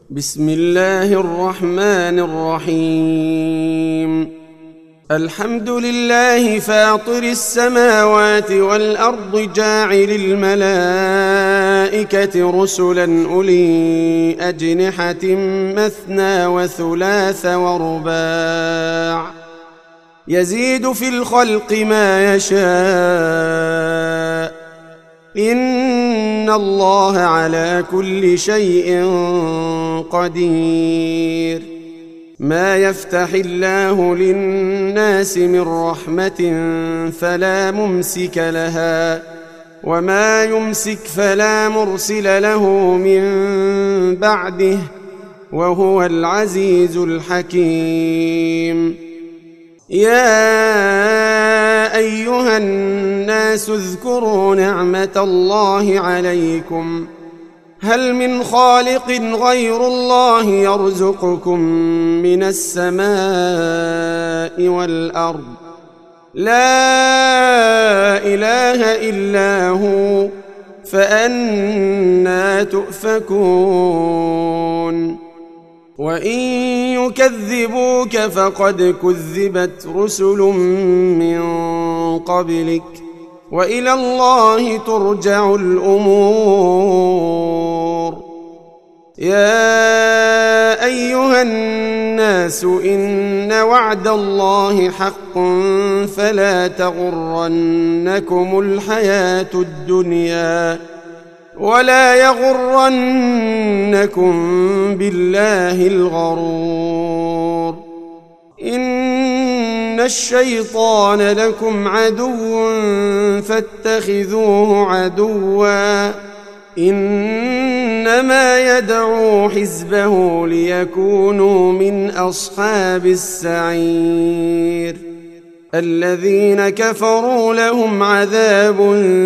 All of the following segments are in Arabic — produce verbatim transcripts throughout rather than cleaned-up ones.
بسم الله الرحمن الرحيم. الحمد لله فاطر السماوات والأرض جاعل الملائكة رسلا أولي أجنحة مثنى وثلاث ورباع يزيد في الخلق ما يشاء إن الله على كل شيء قدير. ما يفتح الله للناس من رحمة فلا ممسك لها وما يمسك فلا مرسل له من بعده وهو العزيز الحكيم. يا أيها الناس اذكروا نعمة الله عليكم هل من خالق غير الله يرزقكم من السماء والأرض لا إله إلا هو فأنى تؤفكون. وإن يكذبوك فقد كذبت رسل من قبلك وإلى الله ترجع الأمور. يا أيها الناس إن وعد الله حق فلا تغرنكم الحياة الدنيا ولا يغرنكم بالله الغرور. إن الشيطان لكم عدو فاتخذوه عدوا إنما يدعو حزبه ليكونوا من أصحاب السعير. الذين كفروا لهم عذاب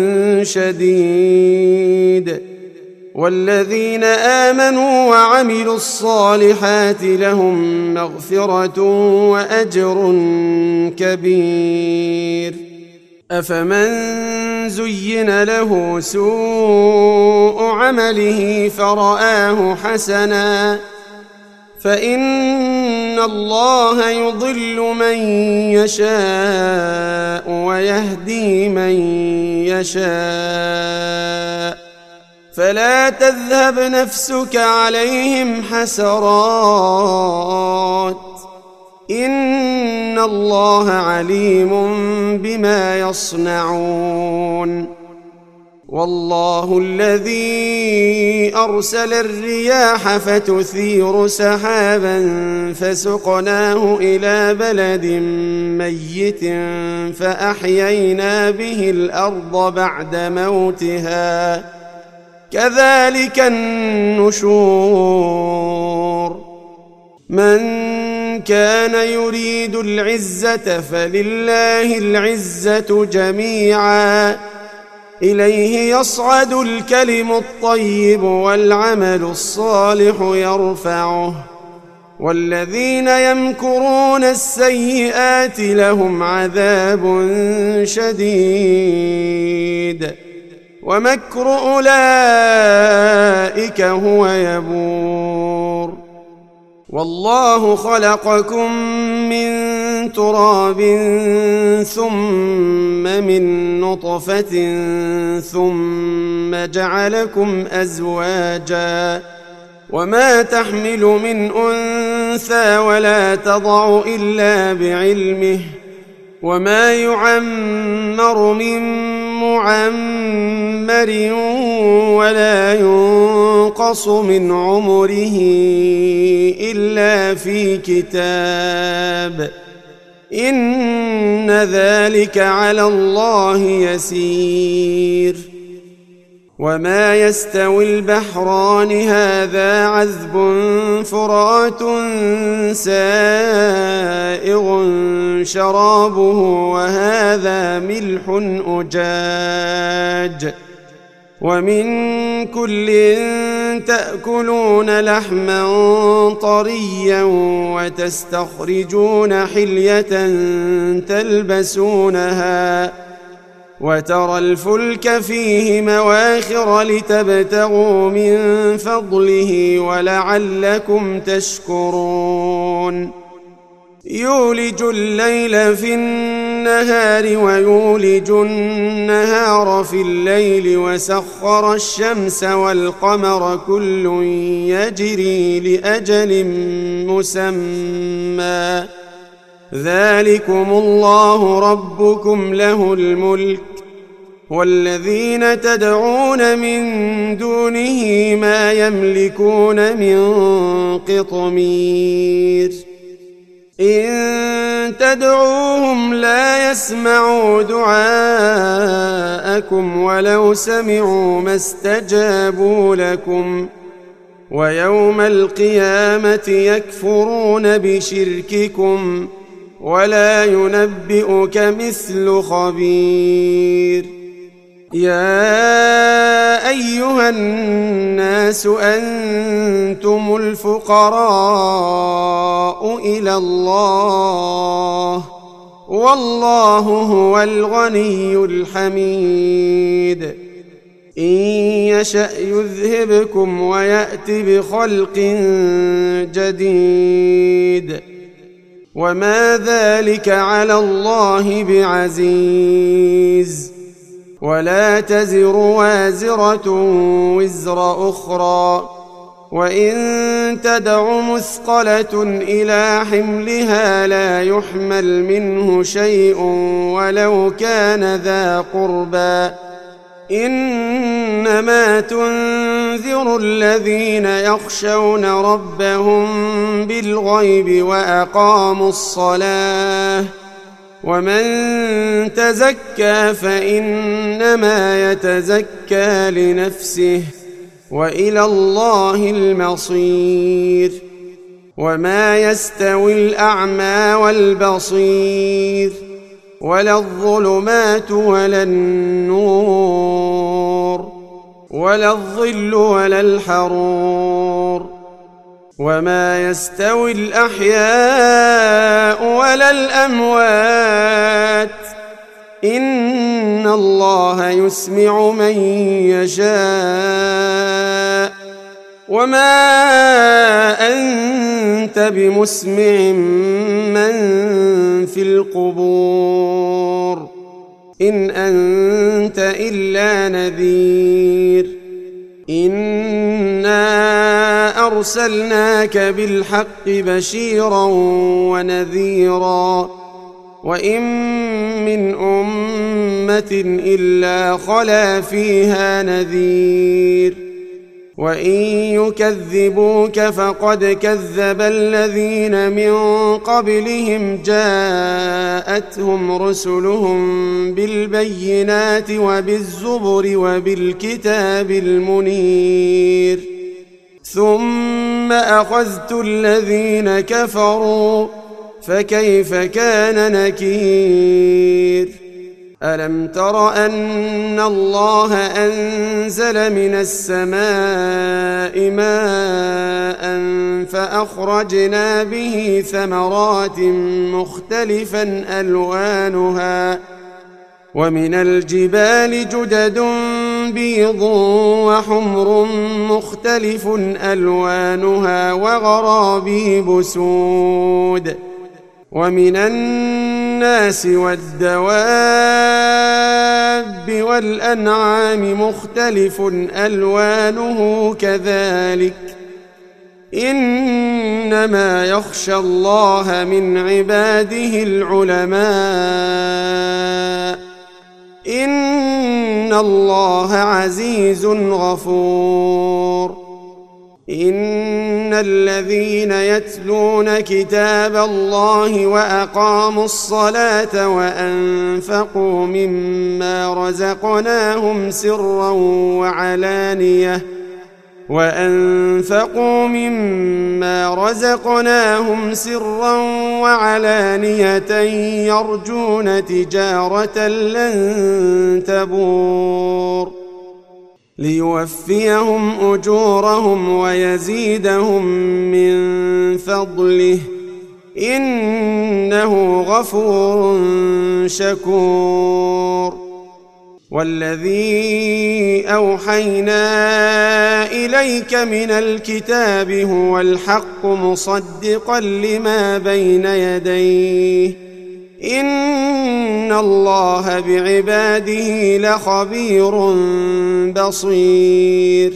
شديد والذين آمنوا وعملوا الصالحات لهم مغفرة وأجر كبير. أفمن زين له سوء عمله فرآه حسنا فإن الله يضل من يشاء ويهدي من يشاء فلا تذهب نفسك عليهم حسرات إن الله عليم بما يصنعون. والله الذي أرسل الرياح فتثير سحابا فسقناه إلى بلد ميت فأحيينا به الأرض بعد موتها كذلك النشور. من كان يريد العزة فلله العزة جميعا إليه يصعد الكلم الطيب والعمل الصالح يرفعه والذين يمكرون السيئات لهم عذاب شديد ومكر أولئك هو يبور. والله خلقكم من تراب ثم من نطفة ثم جعلكم أزواجا وما تحمل من أنثى ولا تضع إلا بعلمه وما يعمر من معمر ولا ينقص من عمره إلا في كتاب إن ذلك على الله يسير. وما يستوي البحران هذا عذب فرات سائغ شرابه وهذا ملح أجاج ومن كل تأكلون لحما طريا وتستخرجون حلية تلبسونها وترى الفلك فيه مواخر لتبتغوا من فضله ولعلكم تشكرون يولج الليل في النهار ويولج النهار في الليل وسخر الشمس والقمر كل يجري لأجل مسمى ذلكم الله ربكم له الملك والذين تدعون من دونه ما يملكون من قطمير إن تدعوهم لا يسمعوا دعاءكم ولو سمعوا ما استجابوا لكم ويوم القيامة يكفرون بشرككم ولا ينبئك مثل خبير يا أيها الناس أنتم الفقراء إلى الله والله هو الغني الحميد إن يشأ يذهبكم ويأت بخلق جديد وما ذلك على الله بعزيز ولا تزر وازرة وزر أخرى وإن تدع مثقلة إلى حملها لا يحمل منه شيء ولو كان ذا قربى إنما تنذر الذين يخشون ربهم بالغيب وأقاموا الصلاة ومن تزكى فإنما يتزكى لنفسه وإلى الله المصير وما يستوي الأعمى والبصير ولا الظلمات ولا النور ولا الظل ولا الحرور وما يستوي الأحياء ولا الأموات إن الله يسمع من يشاء وما أنت بمسمع من في القبور إن أنت إلا نذير إنا أرسلناك بالحق بشيرا ونذيرا وإن من أمة إلا خلا فيها نذير وإن يكذبوك فقد كذب الذين من قبلهم جاءتهم رسلهم بالبينات وبالزبر وبالكتاب المنير ثم أخذت الذين كفروا فكيف كان نكير ألم تر أن الله أنزل من السماء ماء فأخرجنا به ثمرات مختلفا ألوانها ومن الجبال جدد بيض وحمر مختلف ألوانها وغرابيب سود ومن الناس والدواب والأنعام مختلف ألوانه كذلك إنما يخشى الله من عباده العلماء إن الله عزيز غفور إن الذين يتلون كتاب الله وأقاموا الصلاة وأنفقوا مما رزقناهم سرا وعلانية وأنفقوا مما رزقناهم سرا وعلانية يرجون تجارة لن تبور ليوفيهم أجورهم ويزيدهم من فضله إنه غفور شكور والذي أوحينا إليك من الكتاب هو الحق مصدقا لما بين يديه إن الله بعباده لخبير بصير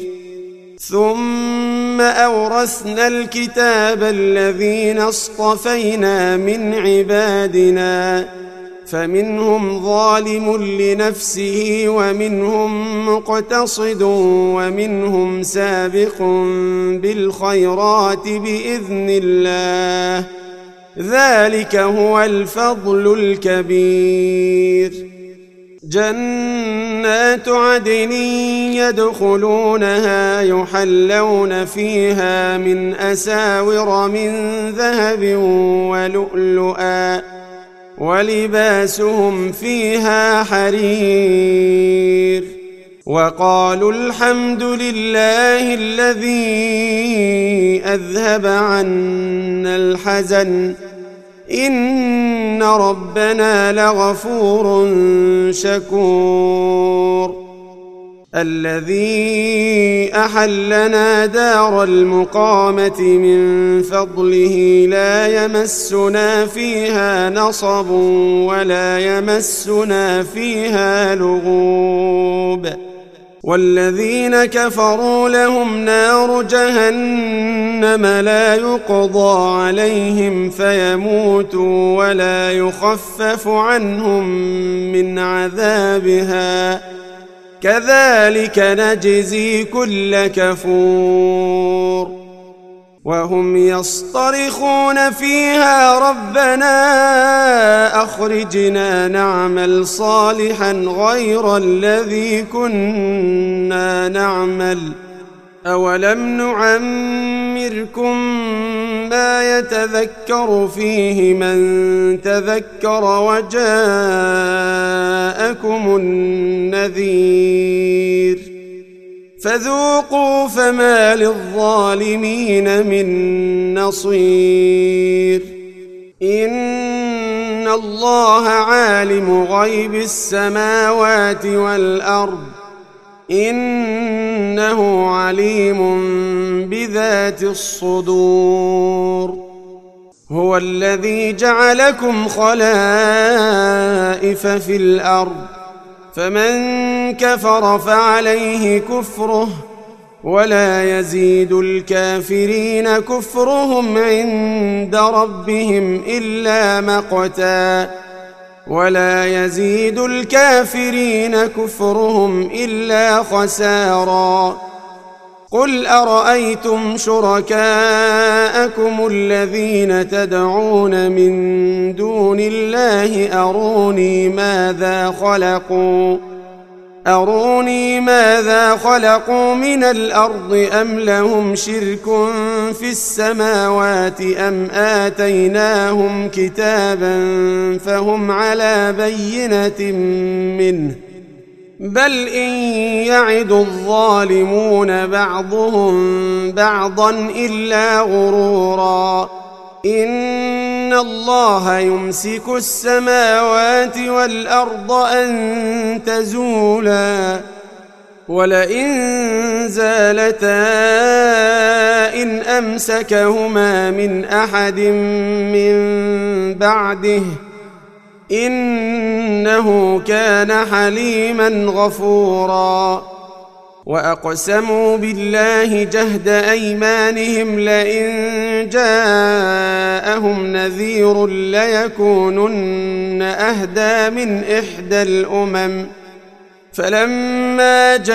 ثم أورثنا الكتاب الذين اصطفينا من عبادنا فمنهم ظالم لنفسه ومنهم مقتصد ومنهم سابق بالخيرات بإذن الله ذلك هو الفضل الكبير جنات عدن يدخلونها يحلون فيها من أساور من ذهب ولؤلؤا ولباسهم فيها حرير وقالوا الحمد لله الذي أذهب عنا الحزن إن ربنا لغفور شكور الذي أحلنا دار المقامة من فضله لا يمسنا فيها نصب ولا يمسنا فيها لغوب والذين كفروا لهم نار جهنم لا يقضى عليهم فيموتوا ولا يخفف عنهم من عذابها كذلك نجزي كل كفور وهم يصطرخون فيها ربنا أخرجنا نعمل صالحا غير الذي كنا نعمل أولم نعمركم ما يتذكر فيه من تذكر وجاءكم النذير فذوقوا فما للظالمين من نصير إن الله عالم غيب السماوات والأرض إنه عليم بذات الصدور هو الذي جعلكم خلائف في الأرض فمن كفر فعليه كفره ولا يزيد الكافرين كفرهم عند ربهم إلا مقتا ولا يزيد الكافرين كفرهم إلا خسارا قل أرأيتم شركاءكم الذين تدعون من دون الله أروني ماذا خلقوا أروني ماذا خلقوا من الأرض أم لهم شرك في السماوات أم آتيناهم كتابا فهم على بينة منه بل إن يعد الظالمون بعضهم بعضا إلا غرورا إن الله يمسك السماوات والأرض أن تزولا ولئن زالتا إن أمسكهما من أحد من بعده إنه كان حليما غفورا وأقسموا بالله جهد أيمانهم لئن جاءهم نذير ليكونن أهدى من إحدى الأمم فلما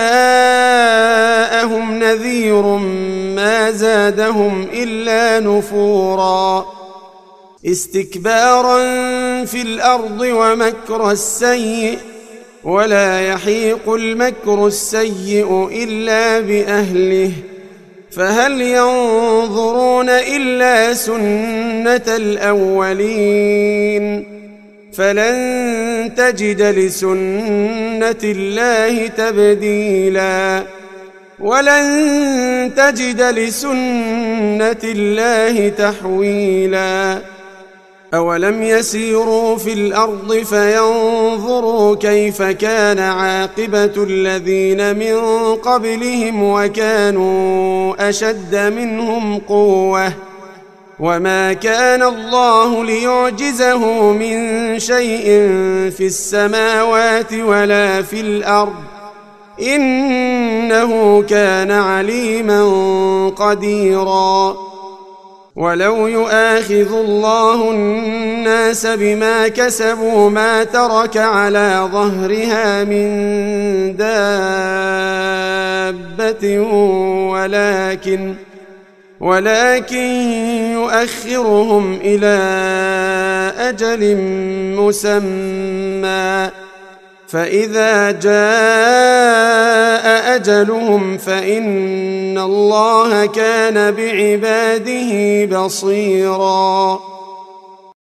جاءهم نذير ما زادهم إلا نفورا استكبارا في الأرض ومكر السيء ولا يحيق المكر السيء إلا بأهله فهل ينظرون إلا سنة الأولين فلن تجد لسنة الله تبديلا ولن تجد لسنة الله تحويلا أولم يسيروا في الأرض فينظروا كيف كان عاقبة الذين من قبلهم وكانوا أشد منهم قوة وما كان الله ليعجزه من شيء في السماوات ولا في الأرض إنه كان عليما قديرا ولو يؤاخذ الله الناس بما كسبوا ما ترك على ظهرها من دابة ولكن ولكن يؤخرهم إلى أجل مسمى فإذا جاء أجلهم فإن الله كان بعباده بصيراً